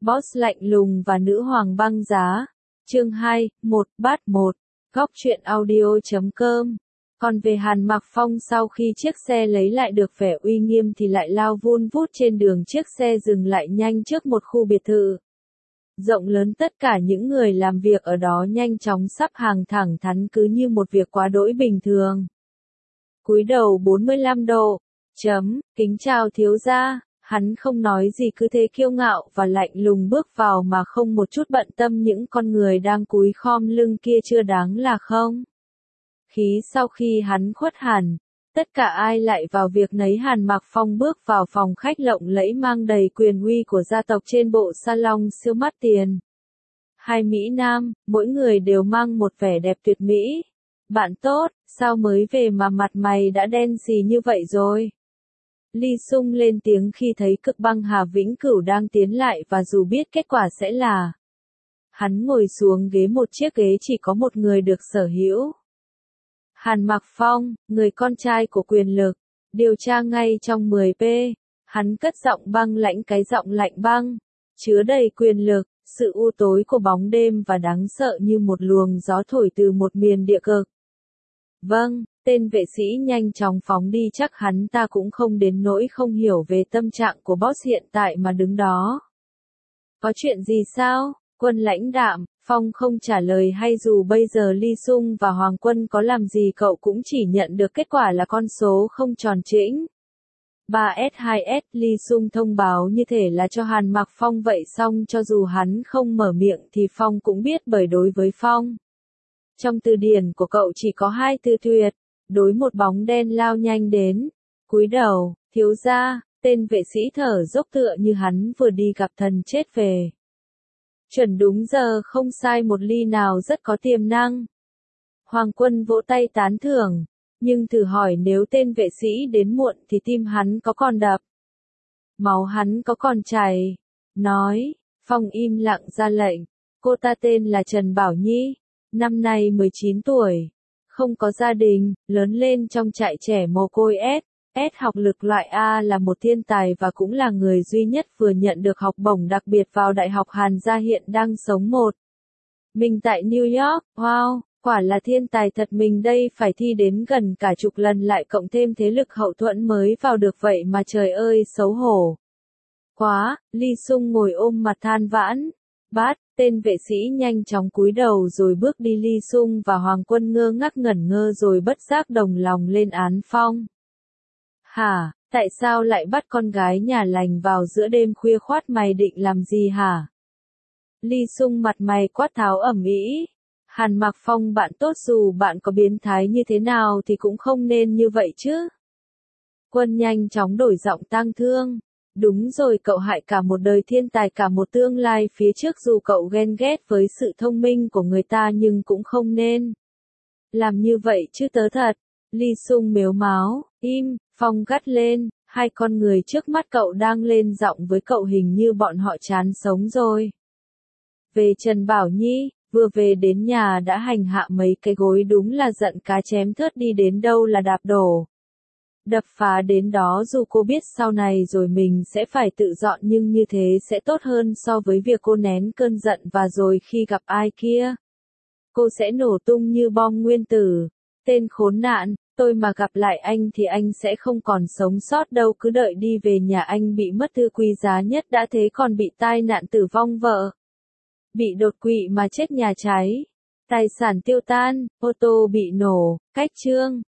Boss lạnh lùng và nữ hoàng băng giá. Chương 2, 1, Bát 1. Góc truyện audio.com. Còn về Hàn Mặc Phong, sau khi chiếc xe lấy lại được vẻ uy nghiêm thì lại lao vun vút trên đường. Chiếc xe dừng lại nhanh trước một khu biệt thự rộng lớn, tất cả những người làm việc ở đó nhanh chóng sắp hàng thẳng thắn cứ như một việc quá đỗi bình thường. Cúi đầu 45 độ. Kính chào thiếu gia. Hắn không nói gì, cứ thế kiêu ngạo và lạnh lùng bước vào mà không một chút bận tâm những con người đang cúi khom lưng kia chưa đáng là không. Sau khi hắn khuất hẳn, tất cả ai lại vào việc nấy. Hàn Mặc Phong bước vào phòng khách lộng lẫy mang đầy quyền uy của gia tộc trên bộ salon siêu mắc tiền. Hai mỹ nam, mỗi người đều mang một vẻ đẹp tuyệt mỹ. Bạn tốt, sao mới về mà mặt mày đã đen xì như vậy rồi? Ly Sung lên tiếng khi thấy Cực Băng Hà Vĩnh Cửu đang tiến lại, và dù biết kết quả sẽ là hắn ngồi xuống ghế, một chiếc ghế chỉ có một người được sở hữu. Hàn Mặc Phong, người con trai của quyền lực, điều tra ngay trong 10p. Hắn cất giọng băng lãnh, cái giọng lạnh băng, chứa đầy quyền lực, sự u tối của bóng đêm và đáng sợ như một luồng gió thổi từ một miền địa cực. Vâng. Tên vệ sĩ nhanh chóng phóng đi. Chắc hắn ta cũng không đến nỗi không hiểu về tâm trạng của boss hiện tại mà đứng đó. Có chuyện gì sao? Quân lãnh đạm. Phong không trả lời, hay dù bây giờ Ly Sung và Hoàng Quân có làm gì cậu cũng chỉ nhận được kết quả là con số không tròn trĩnh. 3S2S. Ly Sung thông báo như thể là cho Hàn Mặc Phong vậy, xong cho dù hắn không mở miệng thì Phong cũng biết, bởi đối với Phong, trong từ điển của cậu chỉ có hai từ tuyệt đối. Một bóng đen lao nhanh đến. Cúi đầu, thiếu gia. Tên vệ sĩ thở dốc tựa như hắn vừa đi gặp thần chết về. Chuẩn đúng giờ, không sai một ly nào, rất có tiềm năng. Hoàng Quân vỗ tay tán thưởng. Nhưng thử hỏi, nếu tên vệ sĩ đến muộn thì tim hắn có còn đập, máu hắn có còn chảy? Nói. Phong im lặng ra lệnh. Cô ta tên là Trần Bảo Nhi, năm nay 19 tuổi. Không có gia đình, lớn lên trong trại trẻ mồ côi S. Học lực loại A, là một thiên tài và cũng là người duy nhất vừa nhận được học bổng đặc biệt vào Đại học Hàn Gia, hiện đang sống một mình tại New York. Wow, quả là thiên tài thật. Mình đây phải thi đến gần cả chục lần, lại cộng thêm thế lực hậu thuẫn mới vào được vậy mà, trời ơi xấu hổ quá. Ly Sung ngồi ôm mặt than vãn. Bát. Tên vệ sĩ nhanh chóng cúi đầu rồi bước đi. Ly Sung và Hoàng Quân ngơ ngác ngẩn ngơ rồi bất giác đồng lòng lên án Phong. Hả, tại sao lại bắt con gái nhà lành vào giữa đêm khuya khoát, mày định làm gì hả? Ly Sung mặt mày quát tháo ầm ĩ. Hàn Mặc Phong bạn tốt, dù bạn có biến thái như thế nào thì cũng không nên như vậy chứ. Quân nhanh chóng đổi giọng tang thương. Đúng rồi, cậu hại cả một đời thiên tài, cả một tương lai phía trước. Dù cậu ghen ghét với sự thông minh của người ta nhưng cũng không nên làm như vậy chứ tớ thật. Ly Sung mếu máo. Im. Phong gắt lên. Hai con người trước mắt cậu đang lên giọng với cậu, hình như bọn họ chán sống rồi. Về Trần Bảo Nhi, vừa về đến nhà đã hành hạ mấy cái gối, đúng là giận cá chém thớt, đi đến đâu là đạp đổ đập phá đến đó. Dù cô biết sau này rồi mình sẽ phải tự dọn, nhưng như thế sẽ tốt hơn so với việc cô nén cơn giận và rồi khi gặp ai kia, cô sẽ nổ tung như bom nguyên tử. Tên khốn nạn, tôi mà gặp lại anh thì anh sẽ không còn sống sót đâu. Cứ đợi đi về nhà anh bị mất thư quý giá nhất đã thế còn bị tai nạn tử vong, vợ bị đột quỵ mà chết, nhà cháy, tài sản tiêu tan, ô tô bị nổ. Cách chương